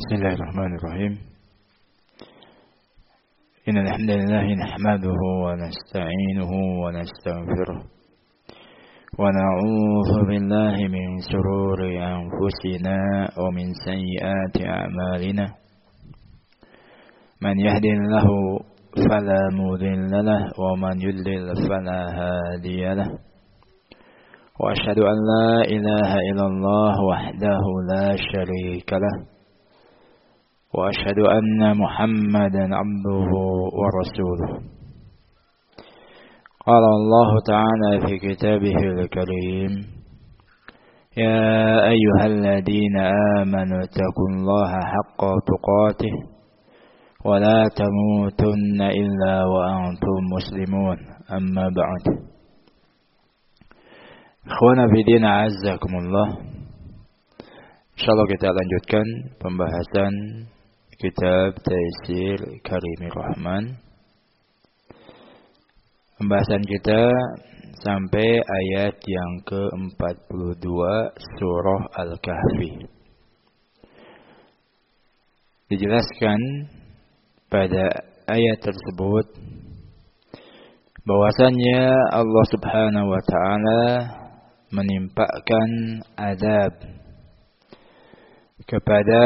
بسم الله الرحمن الرحيم إن الحمد لله نحمده ونستعينه ونستغفره ونعوذ بالله من شرور أنفسنا ومن سيئات أعمالنا من يهد الله فلا مضل له ومن يضلل فلا هادي له وأشهد أن لا إله إلا الله وحده لا شريك له وأشهد أن محمدا عبده ورسوله قال الله تعالى في كتابه الكريم يا أيها الذين آمنوا اتقوا الله حق تقاته ولا تموتن إلا وأنتم مسلمون أما بعد Ikhwana fi din a'azzakumullah. Insyaallah kita lanjutkan pembahasan kitab Taisir Karimir Rahman. Pembahasan kita sampai ayat yang ke-42 surah Al-Kahfi. Dijelaskan pada ayat tersebut bahwasannya Allah Subhanahu wa taala menimpakan azab kepada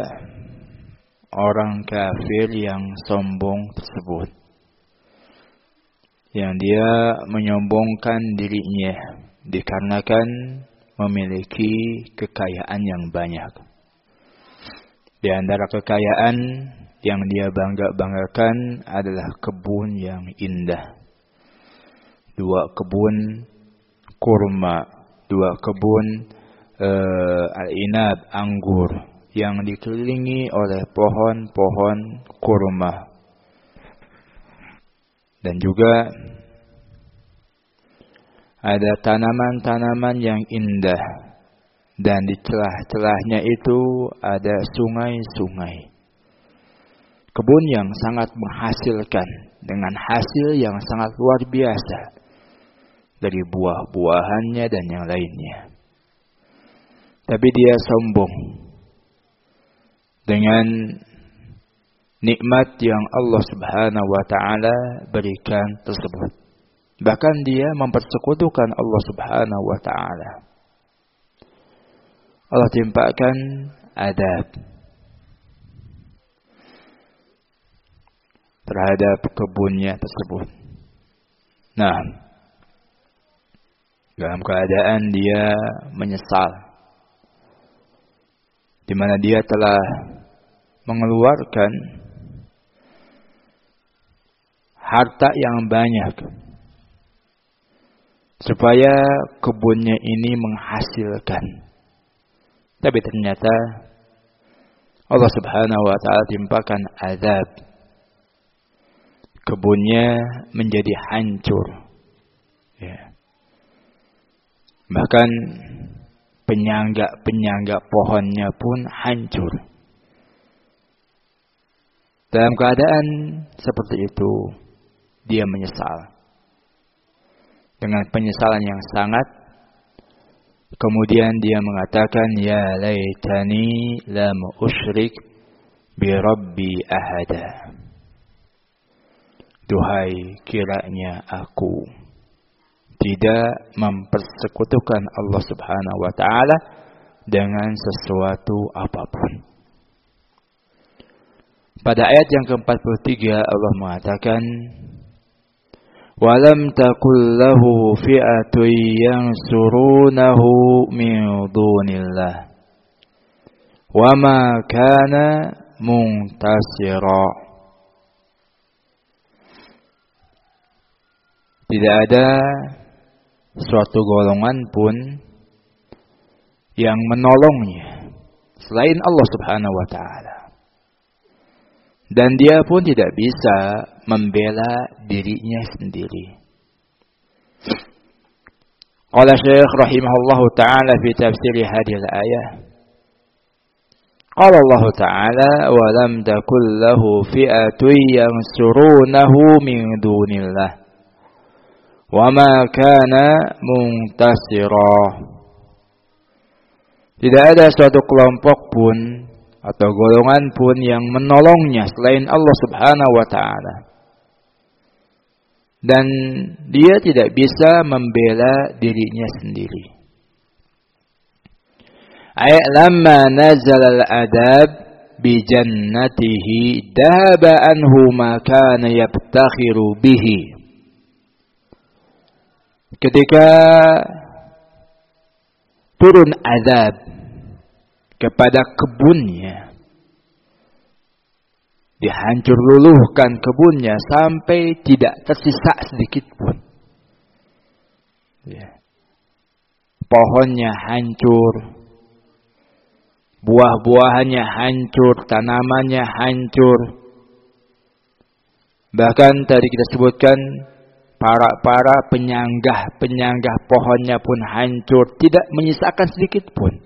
orang kafir yang sombong tersebut, yang dia menyombongkan dirinya dikarenakan memiliki kekayaan yang banyak. Di antara kekayaan yang dia banggakan adalah kebun yang indah, 2 kebun kurma, 2 kebun al-inab, anggur, yang dikelilingi oleh pohon-pohon kurma. Dan juga ada tanaman-tanaman yang indah, dan di celah-celahnya itu ada sungai-sungai. Kebun yang sangat menghasilkan dengan hasil yang sangat luar biasa dari buah-buahannya dan yang lainnya. Tapi dia sombong dengan nikmat yang Allah Subhanahu wa taala berikan tersebut. Bahkan dia mempersekutukan Allah Subhanahu wa taala. Allah timpakan adab terhadap kebunnya tersebut. Nah, dalam keadaan dia menyesal, di mana dia telah mengeluarkan harta yang banyak supaya kebunnya ini menghasilkan. Tapi ternyata Allah Subhanahu wa taala timpakan azab. Kebunnya menjadi hancur. Ya. Bahkan penyangga pohonnya pun hancur. Dalam keadaan seperti itu, dia menyesal. Dengan penyesalan yang sangat, kemudian dia mengatakan, ya laitani lam usyrik bi rabbi ahada. Duhai kiranya aku tidak mempersekutukan Allah Subhanahu wa taala dengan sesuatu apapun. Pada ayat yang ke-43 Allah mengatakan, "Walam takul lahu fi'atun yansurunahu min dunillah wa ma kana muntasira." Tidak ada suatu golongan pun yang menolongnya selain Allah Subhanahu wa taala. Dan dia pun tidak bisa membela dirinya sendiri. Qala Syekh rahimahullahu taala fi tafsir hadhihi al-ayah. Qala Allah taala wa lam takul lahu fi'atun yansurunahu min dunillah wa ma kana muntasira. Tidak ada suatu kelompok pun atau golongan pun yang menolongnya selain Allah Subhanahu wa taala. Dan dia tidak bisa membela dirinya sendiri. Ayat lamma nazal al-adab bi jannatihi dhaba anhu ma kana yabtakhiru bihi. Ketika turun azab kepada kebunnya, dihancur luluhkan kebunnya sampai tidak tersisa sedikit pun. Pohonnya hancur, buah-buahannya hancur, tanamannya hancur. Bahkan tadi kita sebutkan para penyanggah pohonnya pun hancur, tidak menyisakan sedikit pun.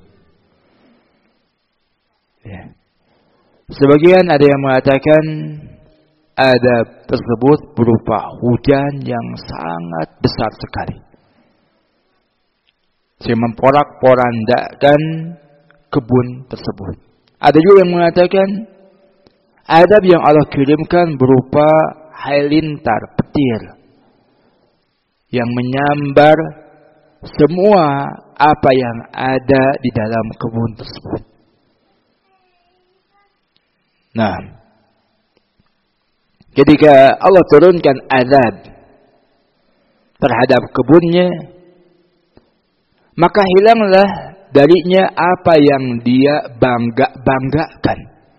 Sebagian ada yang mengatakan adab tersebut berupa hujan yang sangat besar sekali, sehingga memporak-porandakan kebun tersebut. Ada juga yang mengatakan adab yang Allah kirimkan berupa halilintar, petir, yang menyambar semua apa yang ada di dalam kebun tersebut. Nah, ketika Allah turunkan azab terhadap kebunnya, maka hilanglah darinya apa yang dia banggakan.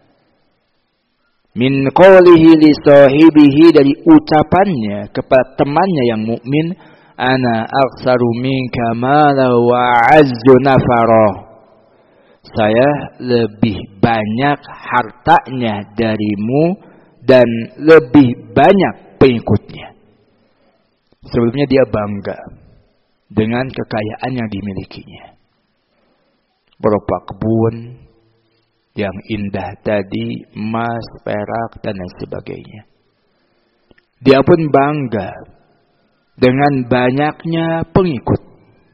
Min qawlihi li sahibihi, dari ucapannya kepada temannya yang mukmin, ana aktsaru minka mala wa azzu nafara. Saya lebih banyak hartanya darimu dan lebih banyak pengikutnya. Sebelumnya dia bangga dengan kekayaan yang dimilikinya, berupa kebun yang indah tadi, emas, perak, dan lain sebagainya. Dia pun bangga dengan banyaknya pengikut.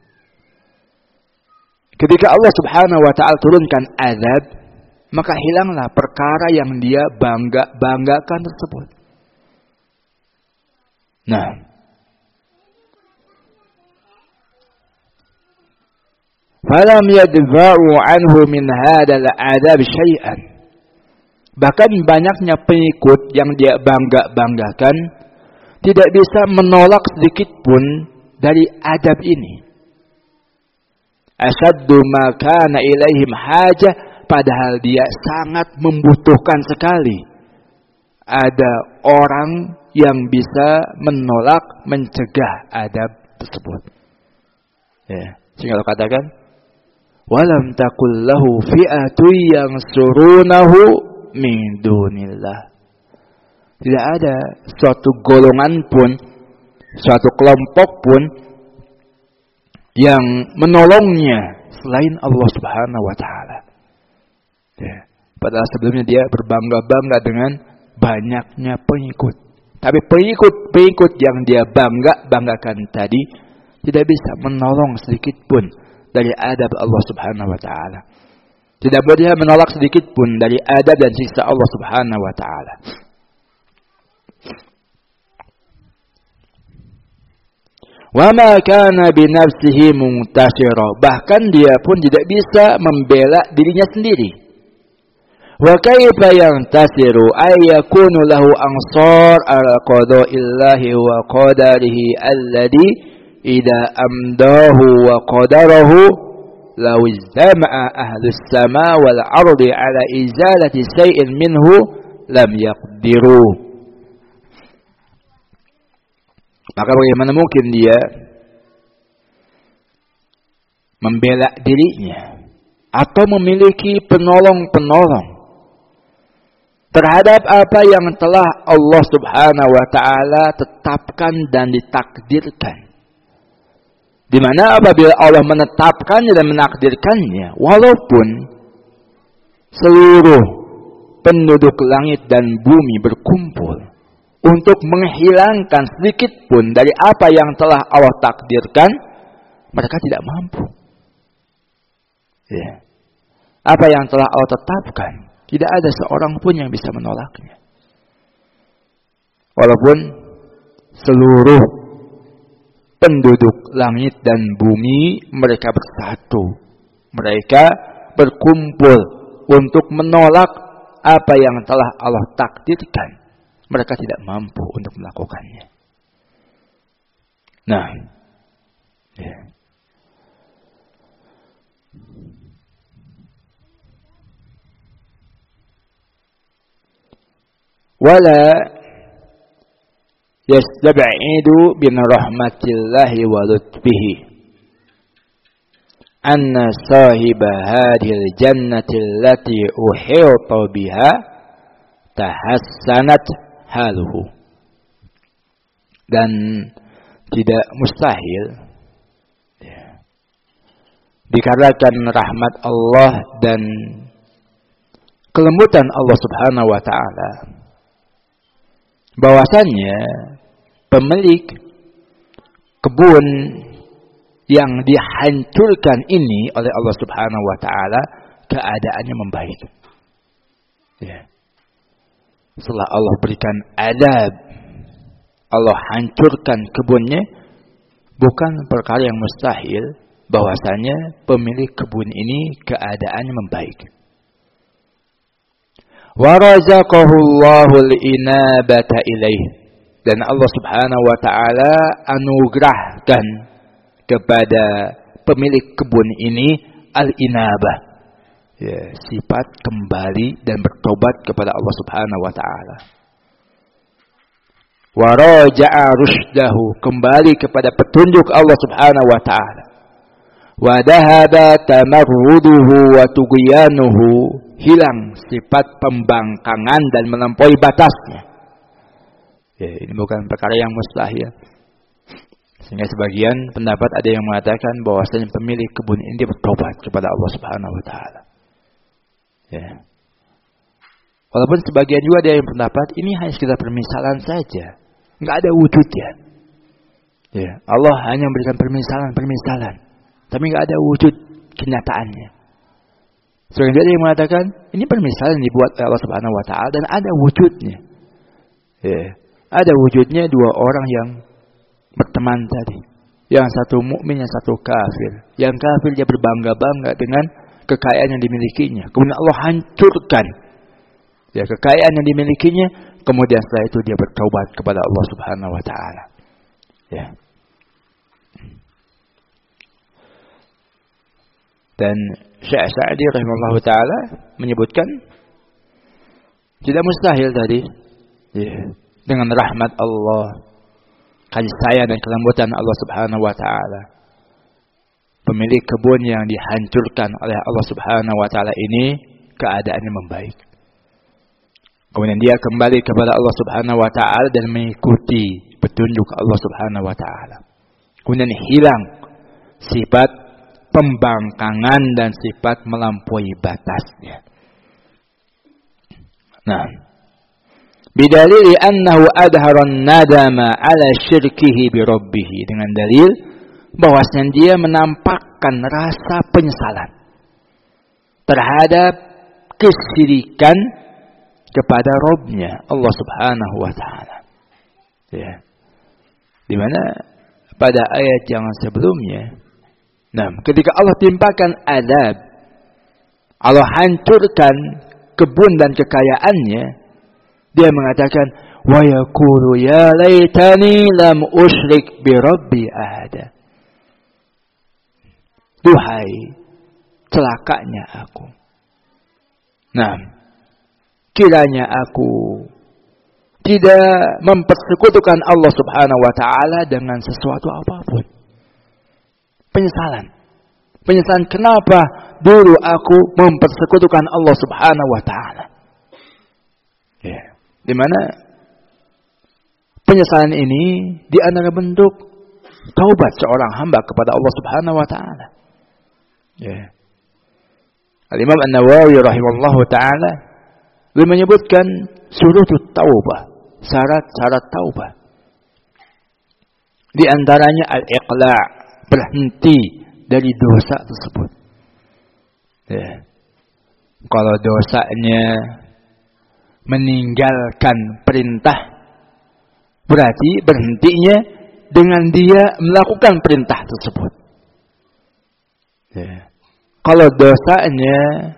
Ketika Allah Subhanahu wa taala turunkan azab, maka hilanglah perkara yang dia banggakan tersebut. Nah, falam yadfa'u anhu min hadzal adab syai'an. Bahkan banyaknya pengikut yang dia banggakan tidak bisa menolak sedikit pun dari adab ini. Asaddu ma kana ilaihim hajah, padahal dia sangat membutuhkan sekali. Ada orang yang bisa menolak, mencegah adab tersebut. Sehingga Allah katakan, walam takul lahu fi'atu yansurunahu min dunillah. Tidak ada suatu golongan pun, suatu kelompok pun yang menolongnya selain Allah Subhanahu wa taala. Padahal sebelumnya dia berbangga-bangga dengan banyaknya pengikut. Tapi pengikut yang dia banggakan tadi tidak bisa menolong sedikit pun dari adab Allah Subhanahu wa taala. Tidak boleh menolak sedikit pun dari adab dan siksa Allah Subhanahu wa taala. Wa ma kana bi nafsihi muntasira, bahkan dia pun tidak bisa membela dirinya sendiri. Wa kaifa yantasiru ay yakunu lahu ansar ala qada'illahi wa qadarihi alladhi idza amdahu wa qadarahu law ijtama'a ahlus sama wal ardi ala izalati shay'in minhu lam yaqdiru. Maka bagaimana mungkin dia membela dirinya atau memiliki penolong-penolong terhadap apa yang telah Allah Subhanahu wa taala tetapkan dan ditakdirkan. Di mana apabila Allah menetapkannya dan menakdirkannya, walaupun seluruh penduduk langit dan bumi berkumpul untuk menghilangkan sedikit pun dari apa yang telah Allah takdirkan, mereka tidak mampu. Apa yang telah Allah tetapkan, Tidak ada seorang pun yang bisa menolaknya. Walaupun seluruh penduduk langit dan bumi mereka bersatu. Mereka berkumpul untuk menolak apa yang telah Allah takdirkan. Mereka tidak mampu untuk melakukannya. Nah, ya. Wala yastab'idu bin rahmatillahi wa lutfihi anna sahiba hadhil jannati allati uhita biha tahassanat haluhu. Dan tidak mustahil dikarenakan rahmat Allah dan kelembutan Allah Subhanahu wa taala, bahwasannya pemilik kebun yang dihancurkan ini oleh Allah Subhanahu wa taala keadaannya membaik. Ya. Setelah Allah berikan adab, Allah hancurkan kebunnya, bukan perkara yang mustahil bahwasanya pemilik kebun ini keadaannya membaik. Wa razaqahu Allahul inabata ilaih, dan Allah Subhanahu wa taala anugerahkan kepada pemilik kebun ini al-inabah, ya, sifat kembali dan bertobat kepada Allah Subhanahu wa taala. Wa raja'a rusydahu, kembali kepada petunjuk Allah Subhanahu wa taala. Wa dhahaba tamarruduhu wa tughyanuhu, hilang sifat pembangkangan dan melampaui batasnya. Ya, ini bukan perkara yang mustahil. Sehingga sebagian pendapat ada yang mengatakan bahwasanya pemilik kebun ini bertobat kepada Allah Subhanahu wa taala. Ya. Walaupun sebagian juga ada yang pendapat ini hanya sekedar permisalan saja, enggak ada wujudnya. Ya, Allah hanya memberikan permisalan, tapi enggak ada wujud kenyataannya. Sebagian ada yang mengatakan ini permisalan dibuat oleh Allah Subhanahu wa taala dan ada wujudnya. Ya, ada wujudnya dua orang yang berteman tadi. Yang satu mukmin, yang satu kafir. Yang kafir dia berbangga-bangga dengan kekayaan yang dimilikinya. Kemudian Allah hancurkan ya kekayaan yang dimilikinya. Kemudian setelah itu dia bertaubat kepada Allah Subhanahu wa taala. Ya. Dan Syekh Sa'di rahimahullah taala menyebutkan tidak mustahil tadi ya, dengan rahmat Allah, kasih sayang dan kelembutan Allah Subhanahu wa taala, pemilik kebun yang dihancurkan oleh Allah Subhanahu wa taala ini keadaannya membaik. Kemudian dia kembali kepada Allah Subhanahu wa taala dan mengikuti petunjuk Allah Subhanahu wa taala. Kemudian hilang sifat pembangkangan dan sifat melampaui batasnya. Nah, bidalili annahu adharan nadama ala syirkihi bi rabbih, dengan dalil bahwasanya dia menampakkan rasa penyesalan terhadap kesyirikan kepada Rabb-nya Allah Subhanahu wa taala. Ya. Di mana pada ayat yang sebelumnya, nah, ketika Allah timpakan azab, Allah hancurkan kebun dan kekayaannya, dia mengatakan, wa yaqulu ya laitani lam usyrik bi rabbi ahada. Duhai celakanya aku. Nah, kiranya aku tidak mempersekutukan Allah Subhanahu wa taala dengan sesuatu apapun. Penyesalan. Penyesalan kenapa dulu aku mempersekutukan Allah Subhanahu wa taala. Ya. Di mana penyesalan ini di antara bentuk taubat seorang hamba kepada Allah Subhanahu wa taala. Ya. Al-Imam An-Nawawi rahimahullahu taala beliau menyebutkan syurutut taubah, syarat-syarat taubah. Di antaranya al-iqla', berhenti dari dosa tersebut. Ya. Kalau dosanya meninggalkan perintah, berarti berhentinya dengan dia melakukan perintah tersebut. Ya. Kalau dosanya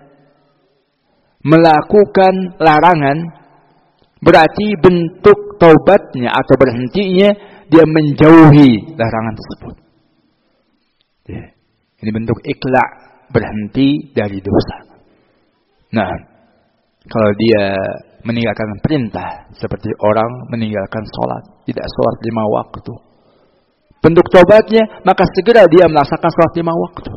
melakukan larangan, berarti bentuk taubatnya atau berhentinya dia menjauhi larangan tersebut. Ya. Ini bentuk ikhla', berhenti dari dosa. Nah, kalau dia meninggalkan perintah, seperti orang meninggalkan sholat, tidak sholat 5 waktu. Bentuk taubatnya, maka segera dia melaksanakan sholat 5 waktu.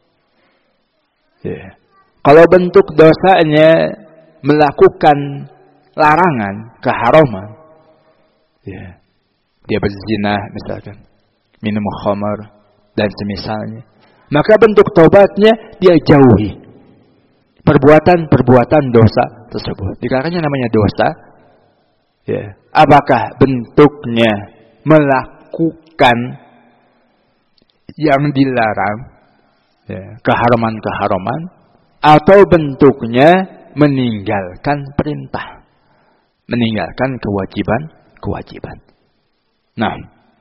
Ya. Kalau bentuk dosanya melakukan larangan, keharaman, ya, dia berzina misalkan, minum khamar dan semisalnya, maka bentuk taubatnya dia jauhi perbuatan-perbuatan dosa tersebut. Dikarenakan namanya dosa, ya, apakah bentuknya melakukan yang dilarang, ya, keharaman-keharaman, atau bentuknya meninggalkan perintah, meninggalkan kewajiban. Nah,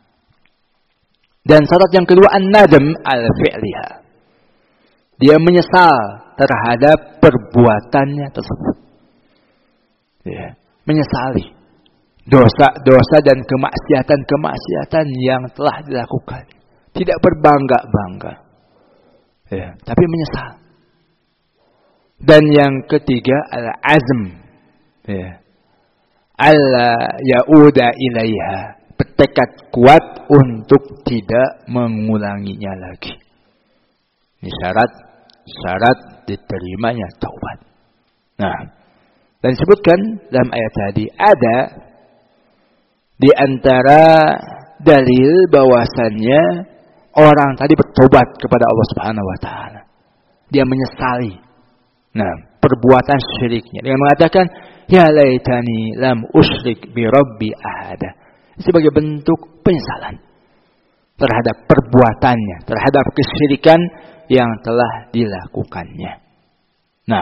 dan syarat yang kedua an-nadam al-fi'liha. Dia menyesal terhadap perbuatannya tersebut. Ya, menyesali dosa-dosa dan kemaksiatan yang telah dilakukan. Tidak berbangga-bangga. Ya, tapi menyesal. Dan yang ketiga al-azm. Ya. Alla ya'uda ilaiha. Bertekad kuat untuk tidak mengulanginya lagi. Ini syarat diterimanya taubat. Nah, dan disebutkan dalam ayat tadi ada di antara dalil bahwasannya orang tadi bertobat kepada Allah Subhanahu wa taala. Dia menyesali perbuatan syiriknya dengan mengatakan ya laitani lam usyrik bi rabbi ahada. Sebagai bentuk penyesalan terhadap perbuatannya, terhadap kesyirikan yang telah dilakukannya. Nah,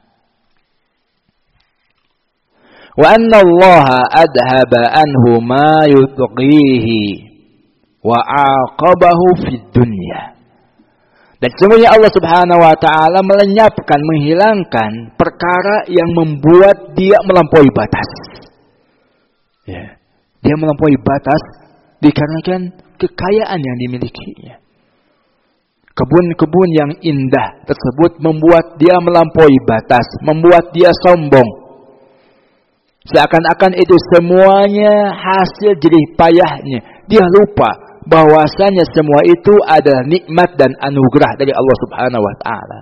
wa anna Allah adhaba anhu ma yutghihi wa aqabahu fid dunya. Dan sesungguhnya Allah Subhanahu wa taala melenyapkan, menghilangkan perkara yang membuat dia melampaui batas. Ya. Dia melampaui batas dikarenakan kekayaan yang dimilikinya. Kebun-kebun yang indah tersebut membuat dia melampaui batas, membuat dia sombong. Seakan-akan itu semuanya hasil jerih payahnya. Dia lupa bahwasanya semua itu adalah nikmat dan anugerah dari Allah Subhanahu wa taala.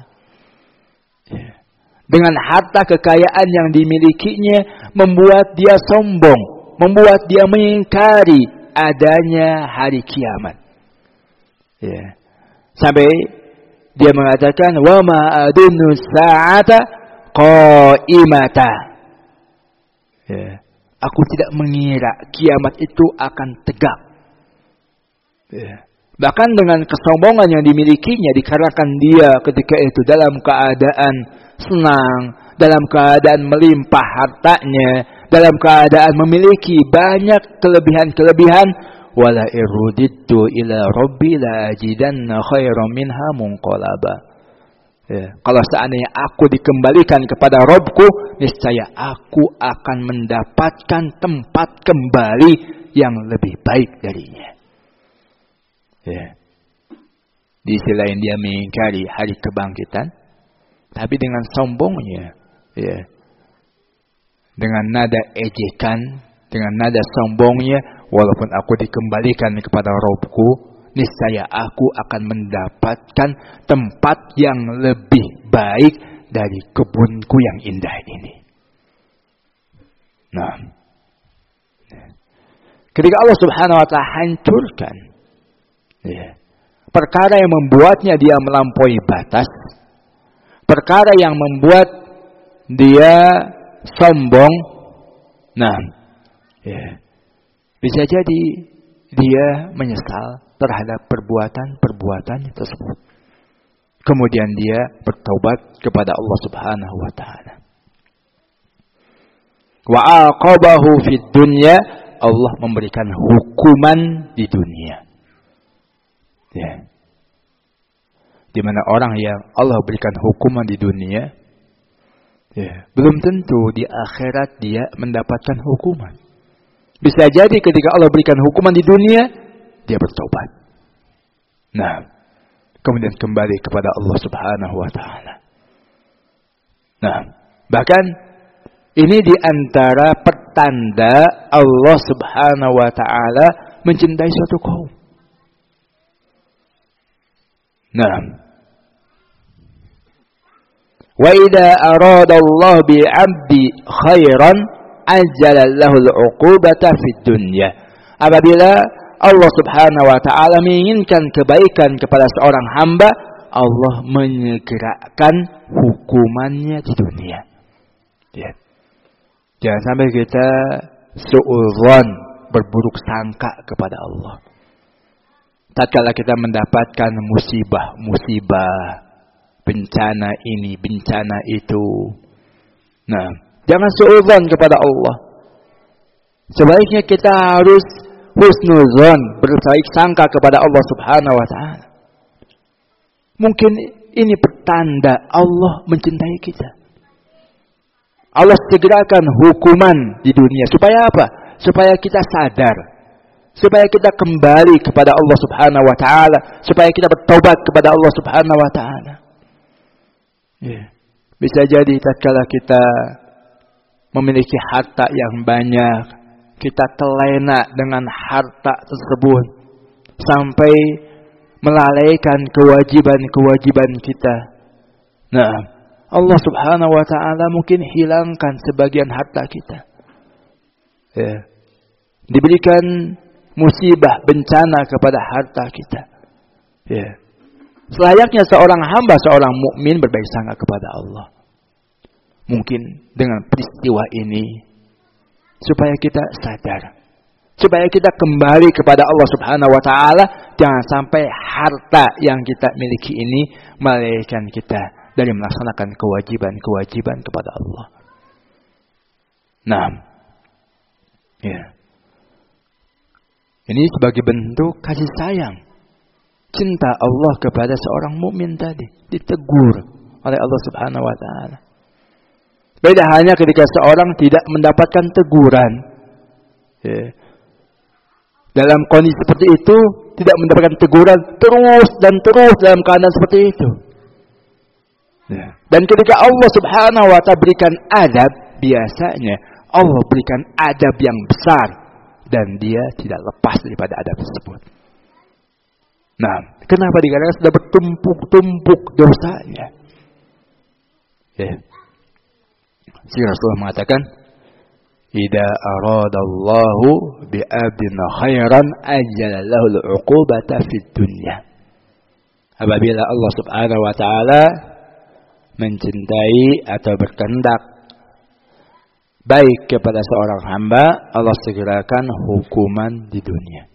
Dengan harta kekayaan yang dimilikinya membuat dia sombong, membuat dia mengingkari adanya hari kiamat. Ya. Sampai dia mengatakan wa ma adunnu sa'ata qa'imata. Ya. Aku tidak mengira kiamat itu akan tegak. Ya. Bahkan dengan kesombongan yang dimilikinya dikarenakan dia ketika itu dalam keadaan senang, dalam keadaan melimpah hartanya, dalam keadaan memiliki banyak kelebihan-kelebihan, wala irudittu ila rabbi la ajidanna khairan minha munqalaba. Ya, kalau seandainya aku dikembalikan kepada Rabbku, niscaya aku akan mendapatkan tempat kembali yang lebih baik darinya. Ya. Di sisi lain dia mengingkari hari kebangkitan, tapi dengan sombongnya, ya, dengan nada ejekan, dengan nada sombongnya, walaupun aku dikembalikan kepada Rabbku, niscaya aku akan mendapatkan tempat yang lebih baik dari kebunku yang indah ini. Nah, ketika Allah Subhanahu wa taala hancurkan perkara yang membuatnya dia melampaui batas, perkara yang membuat dia sombong, nah, bisa jadi dia menyesal terhadap perbuatan-perbuatan tersebut. Kemudian dia bertaubat kepada Allah Subhanahu wa taala. Wa aqabahu fid dunya, Allah memberikan hukuman di dunia. Ya. Di mana orang yang Allah berikan hukuman di dunia, ya, belum tentu di akhirat dia mendapatkan hukuman. Bisa jadi ketika Allah berikan hukuman di dunia, dia bertobat. Nah, kemudian kembali kepada Allah Subhanahu wa taala. Nah, bahkan ini di antara pertanda Allah Subhanahu wa taala mencintai suatu kaum. Nah, wa idza arada Allah bi 'abdi khairan ajjala lahu al-'uqubata fid dunya. Apabila Allah Subhanahu wa taala menginginkan kebaikan kepada seorang hamba, Allah menyegerakan hukumannya di dunia. Ya. Jangan sampai kita suudzon, berburuk sangka kepada Allah. Tatkala kita mendapatkan musibah, bencana ini, bencana itu. Nah, jangan suudzon kepada Allah. Sebaiknya kita harus husnuzon, berbaik sangka kepada Allah Subhanahu wa taala. Mungkin ini pertanda Allah mencintai kita. Allah segerakan hukuman di dunia supaya apa? Supaya kita sadar, supaya kita kembali kepada Allah Subhanahu wa taala, supaya kita bertobat kepada Allah Subhanahu wa taala. Ya. Bisa jadi tatkala kita memiliki harta yang banyak, kita terlena dengan harta tersebut sampai melalaikan kewajiban-kewajiban kita. Nah, Allah Subhanahu wa taala mungkin hilangkan sebagian harta kita. Ya. Diberikan musibah, bencana kepada harta kita. Ya. Selayaknya seorang hamba, seorang mukmin berbaik sangka kepada Allah. Mungkin dengan peristiwa ini supaya kita sadar, supaya kita kembali kepada Allah Subhanahu wa taala, jangan sampai harta yang kita miliki ini melalaikan kita dari melaksanakan kewajiban-kewajiban kepada Allah. Nah, ya. Ini sebagai bentuk kasih sayang, cinta Allah kepada seorang mukmin tadi, ditegur oleh Allah Subhanahu wa taala. Beda hanya ketika seorang tidak mendapatkan teguran. Ya. Dalam kondisi seperti itu, tidak mendapatkan teguran terus dan terus dalam keadaan seperti itu. Ya. Dan ketika Allah Subhanahu wa taala berikan adab, biasanya Allah berikan adab yang besar dan dia tidak lepas daripada adab tersebut. Nah, kenapa? Dikarenakan sudah bertumpuk-tumpuk dosanya. Ya. Sehingga Rasulullah mengatakan, "Idza aradallahu bi'abdin khairan ajjala lahu al-'uqubata fid dunya." Apabila Allah Subhanahu wa taala mencintai atau berkehendak baik kepada seorang hamba, Allah segerakan hukuman di dunia.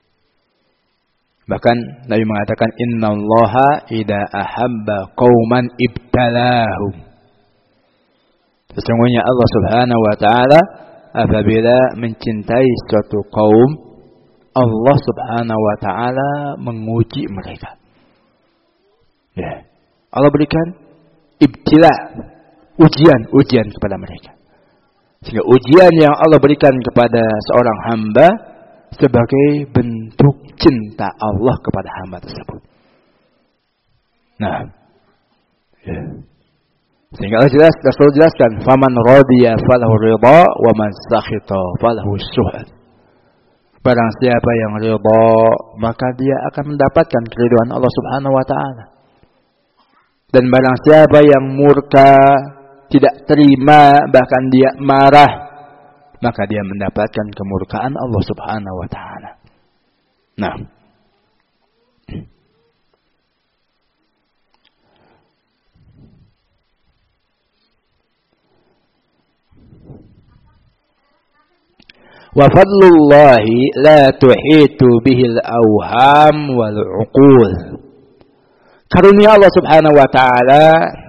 Bahkan Nabi mengatakan, "Innallaha idza ahabba qauman ibtalahum." Sesungguhnya Allah Subhanahu wa taala apabila mencintai suatu kaum, Allah Subhanahu wa taala menguji mereka. Ya. Allah berikan ibtila, ujian kepada mereka. Sehingga ujian yang Allah berikan kepada seorang hamba sebagai bentuk cinta Allah kepada hamba tersebut. Nah, ya. Sehingga Rasul jelaskan, "Faman radiya falahu ridha wa man sakhita falahu syuhad." Barang siapa yang ridha, maka dia akan mendapatkan keridhaan Allah Subhanahu wa taala. Dan barang siapa yang murka, tidak terima, bahkan dia marah, maka dia mendapatkan kemurkaan Allah Subhanahu wa taala. Nah, wa fadlullahi la tuhitu bihil awham wal uqul. Karunia Allah Subhanahu wa taala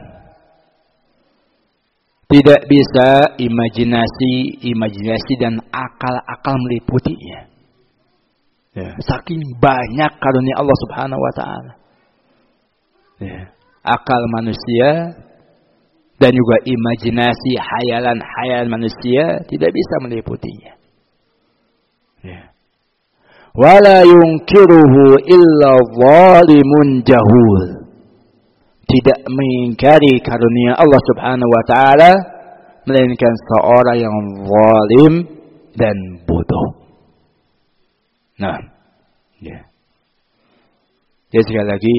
tidak bisa imajinasi dan akal meliputinya. Ya, saking banyak karunia Allah Subhanahu wa taala. Ya, akal manusia dan juga imajinasi hayalan manusia tidak bisa meliputinya. Ya. Wala yunkiruhu illa zalimun jahul. Tidak mengingkari karunia Allah Subhanahu wa taala melainkan seorang yang zalim dan bodoh. Nah, ya. Jadi sekali lagi,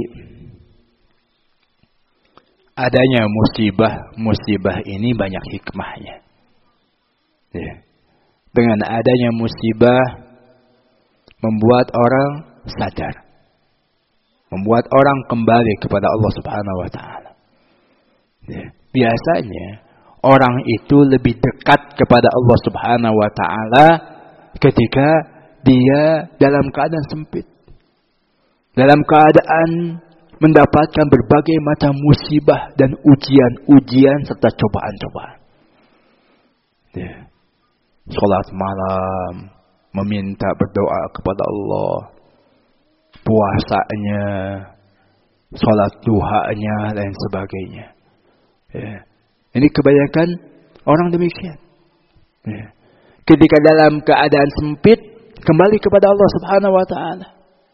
adanya musibah ini banyak hikmahnya. Ya. Dengan adanya musibah membuat orang sadar, membuat orang kembali kepada Allah Subhanahu wa taala. Ya. Biasanya orang itu lebih dekat kepada Allah Subhanahu wa taala ketika dia dalam keadaan sempit, dalam keadaan mendapatkan berbagai macam musibah dan ujian serta cobaan-cobaan. Ya. Salat malam, meminta berdoa kepada Allah, puasanya, salat duhanya, dan sebagainya. Ya. Ini kebanyakan orang demikian. Ya. Ketika dalam keadaan sempit, kembali kepada Allah Subhanahu wa taala.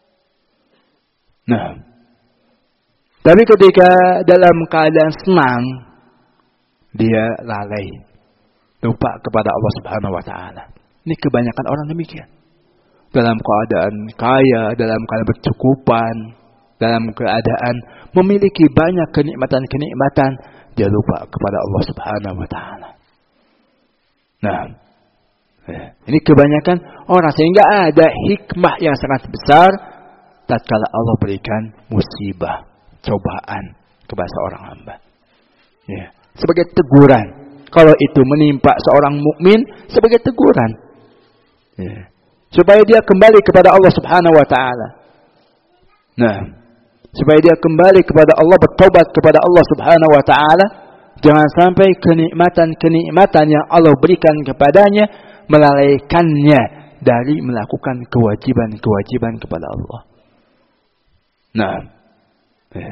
Nah, tapi ketika dalam keadaan senang, dia lalai, lupa kepada Allah Subhanahu wa taala. Ini kebanyakan orang demikian. Dalam keadaan kaya, dalam keadaan bercukupan, dalam keadaan memiliki banyak kenikmatan, dia lupa kepada Allah Subhanahu wa taala. Nah, ini kebanyakan orang, sehingga ada hikmah yang sangat besar tatkala Allah berikan musibah, cobaan kepada seorang hamba. Ya, sebagai teguran. Kalau itu menimpa seorang mukmin, sebagai teguran. Ya, supaya dia kembali kepada Allah Subhanahu wa taala. Nah, supaya dia kembali kepada Allah, bertobat kepada Allah Subhanahu wa taala. Jangan sampai kenikmatan yang Allah berikan kepadanya melalaikannya dari melakukan kewajiban kepada Allah. Nah, ya.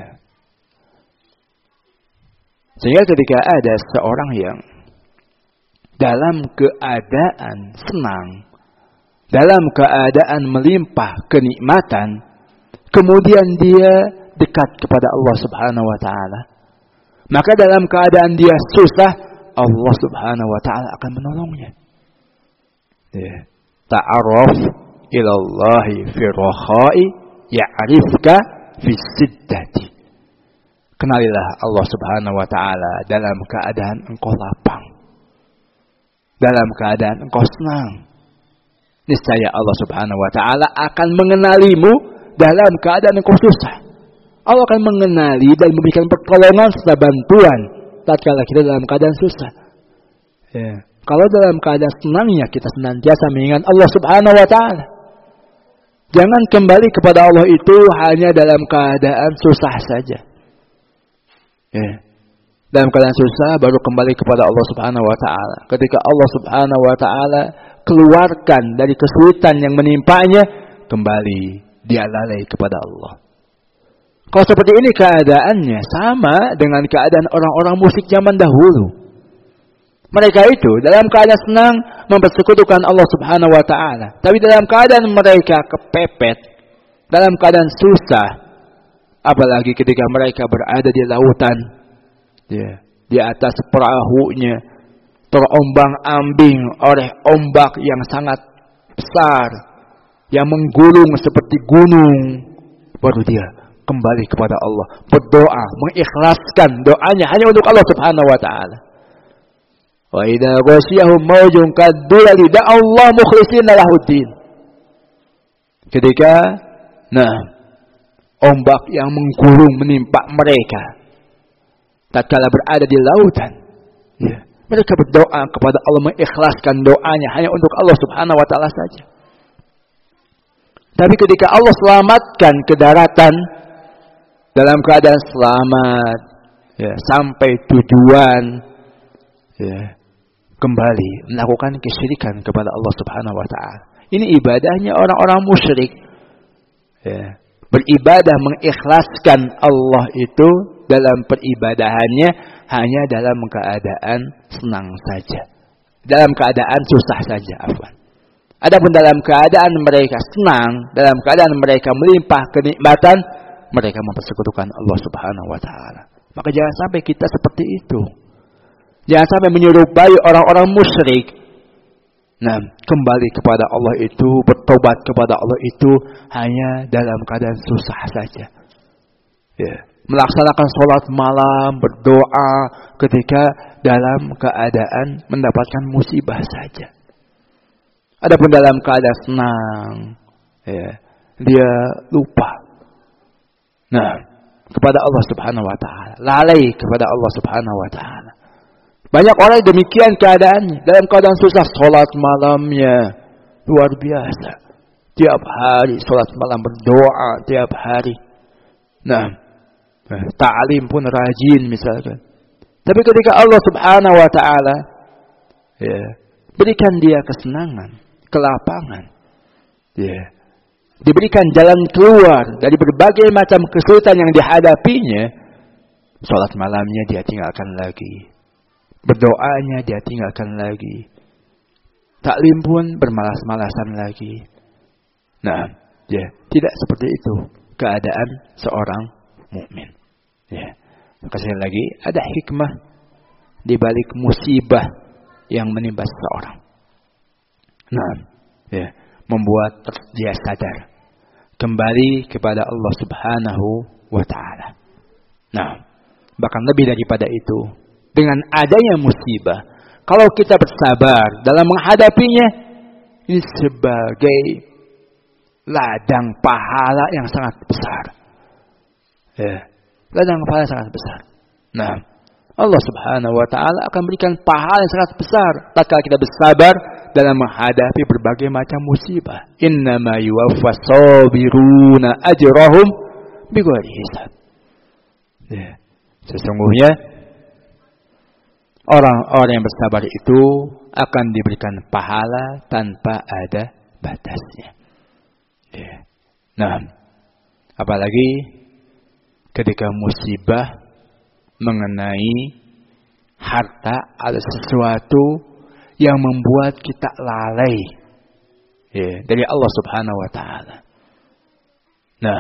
Sehingga ketika ada seorang yang dalam keadaan senang, dalam keadaan melimpah kenikmatan, kemudian dia dekat kepada Allah Subhanahu wa taala, maka dalam keadaan dia susah, Allah Subhanahu wa taala akan menolongnya. Ya. Ta'arraf ila Allah fi rakhai ya'rifka fi siddati. Kenalilah Allah Subhanahu wa taala dalam keadaan engkau lapang, dalam keadaan engkau senang. Niscaya Allah Subhanahu wa taala akan mengenalimu dalam keadaan engkau susah. Allah akan mengenali dan memberikan pertolongan serta bantuan tatkala kita dalam keadaan susah. Ya. Kalau dalam keadaan senangnya kita senantiasa mengingat Allah Subhanahu wa taala. Jangan kembali kepada Allah itu hanya dalam keadaan susah saja. Ya. Dalam keadaan susah baru kembali kepada Allah Subhanahu wa taala. Ketika Allah Subhanahu wa taala keluarkan dari kesulitan yang menimpanya, kembali dia lalai kepada Allah. Kalau seperti ini keadaannya sama dengan keadaan orang-orang musyrik zaman dahulu. Mereka itu dalam keadaan senang mempersekutukan Allah Subhanahu wa taala, tapi dalam keadaan mereka kepepet, dalam keadaan susah, apalagi ketika mereka berada di lautan, ya, di atas perahunya terombang-ambing oleh ombak yang sangat besar yang menggulung seperti gunung, baru dia kembali kepada Allah, berdoa, mengikhlaskan doanya hanya untuk Allah Subhanahu wa taala. Wa idza ghasyahum mawjun kadulali da'allahu mukhlishina lahuddin. Ketika ombak yang menggulung menimpa mereka tatkala berada di lautan, ya, mereka berdoa kepada Allah, mengikhlaskan doanya hanya untuk Allah Subhanahu wa taala saja. Tapi ketika Allah selamatkan ke daratan, dalam keadaan selamat, ya, sampai tujuan, ya, kembali melakukan kesyirikan kepada Allah Subhanahu wa taala. Ini ibadahnya orang-orang musyrik. Ya, beribadah mengikhlaskan Allah itu dalam peribadahannya hanya dalam keadaan senang saja. Dalam keadaan susah saja, afwan. Adapun dalam keadaan mereka senang, dalam keadaan mereka melimpah kenikmatan, mereka mempersekutukan Allah Subhanahu wa taala. Maka jangan sampai kita seperti itu. Jangan sampai menyerupai orang-orang musyrik. Nah, kembali kepada Allah itu, bertobat kepada Allah itu hanya dalam keadaan susah saja. Ya, melaksanakan sholat malam, berdoa ketika dalam keadaan mendapatkan musibah saja. Adapun dalam keadaan senang, ya, dia lupa. Nah, kepada Allah Subhanahu wa taala, lalai kepada Allah Subhanahu wa taala. Banyak orang demikian keadaannya, dalam keadaan susah sholat malamnya luar biasa. Tiap hari sholat malam, berdoa tiap hari. Nah, ta'lim pun rajin misalkan. Tapi ketika Allah Subhanahu wa taala, ya, berikan dia kesenangan, kelapangan, ya, diberikan jalan keluar dari berbagai macam kesulitan yang dihadapinya, sholat malamnya dia tinggalkan lagi. Berdoanya dia tinggalkan lagi. Taklim pun bermalas-malasan lagi. Nah, ya, tidak seperti itu keadaan seorang mukmin. Ya. Sekali lagi, ada hikmah di balik musibah yang menimpa seseorang. Nah, ya, membuat dia sadar kembali kepada Allah Subhanahu wa taala. Nah, bahkan lebih daripada itu, dengan adanya musibah, kalau kita bersabar dalam menghadapinya, ini sebagai ladang pahala yang sangat besar. Ya, ladang pahala yang sangat besar. Nah, Allah Subhanahu wa taala akan berikan pahala yang sangat besar tatkala kita bersabar dalam menghadapi berbagai macam musibah. Innama yuwaffas sabiruna ajrahum bighairi hisab. Ya, sesungguhnya orang-orang yang bersabar itu akan diberikan pahala tanpa ada batasnya. Ya. Nah, apalagi ketika musibah mengenai harta atau sesuatu yang membuat kita lalai, ya, dari Allah Subhanahu wa taala. Nah,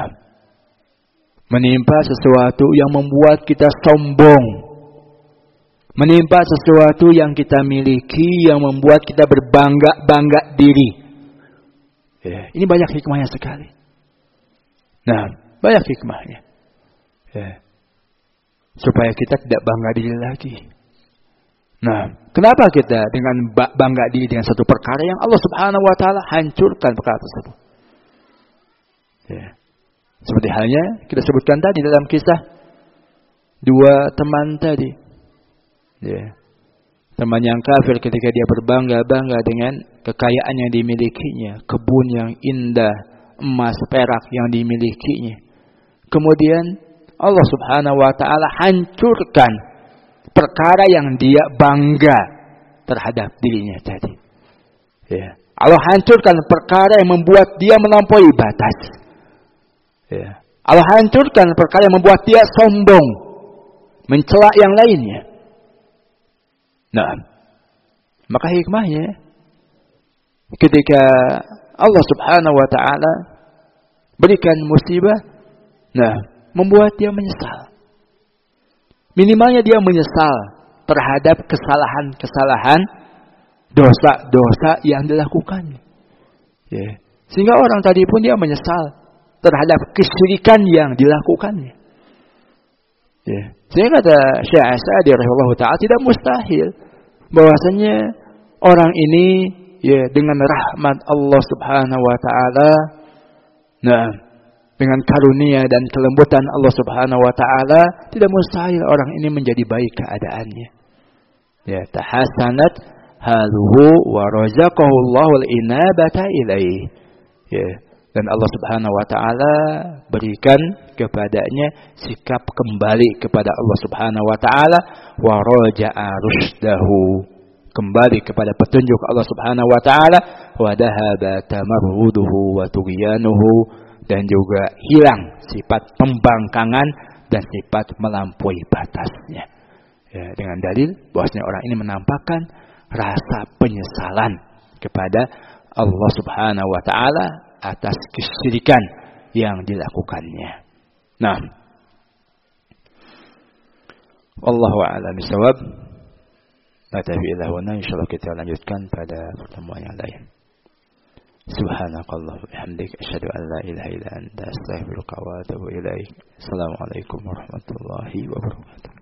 menimpa sesuatu yang membuat kita sombong, menimpa sesuatu yang kita miliki yang membuat kita berbangga-bangga diri. Ya, ini banyak hikmahnya sekali. Nah, banyak hikmahnya. Ya, supaya kita tidak bangga diri lagi. Nah, kenapa kita dengan bangga diri dengan satu perkara yang Allah Subhanahu wa taala hancurkan perkara tersebut? Ya. Seperti halnya kita sebutkan tadi dalam kisah dua teman tadi. Ya. Teman yang kafir ketika dia berbangga-bangga dengan kekayaan yang dimilikinya, kebun yang indah, emas, perak yang dimilikinya. Kemudian Allah Subhanahu wa taala hancurkan perkara yang dia bangga terhadap dirinya tadi. Ya. Allah hancurkan perkara yang membuat dia melampaui batas. Ya. Allah hancurkan perkara yang membuat dia sombong, mencela yang lainnya. Nah, maka hikmahnya ketika Allah Subhanahu wa taala berikan musibah, nah, membuat dia menyesal. Minimalnya dia menyesal terhadap kesalahan-kesalahan, dosa-dosa yang dilakukannya. Ya. Sehingga orang tadi pun dia menyesal terhadap kesyirikan yang dilakukannya. Ya. Sehingga kata Syekh As-Sa'di rahimahullah ta'ala, tidak mustahil bahwasanya orang ini, ya, dengan rahmat Allah Subhanahu wa taala, nah, dengan karunia dan kelembutan Allah Subhanahu wa taala, tidak mustahil orang ini menjadi baik keadaannya. Ya, tahassanat haluhu wa razaqahu Allahu al-inabata ilaihi. Ya, Dan Allah Subhanahu wa taala berikan kepadanya sikap kembali kepada Allah Subhanahu wa taala, wa raja'a rusdahu, kembali kepada petunjuk Allah Subhanahu wa taala, wa dahaba tamarruduhu wa tughyanuhu, dan juga hilang sifat pembangkangan dan sifat melampaui batasnya. Ya, dengan dalil bahwasanya orang ini menampakkan rasa penyesalan kepada Allah Subhanahu wa taala atas kesyirikan yang dilakukannya. Nah, wallahu a'lam bishawab. Insyaallah kita lanjutkan pada pertemuan yang lain. Subhanakallah wa bihamdik asyhadu an la ilaha illa anta astaghfiruka wa atubu ilaik. Assalamualaikum warahmatullahi wabarakatuh.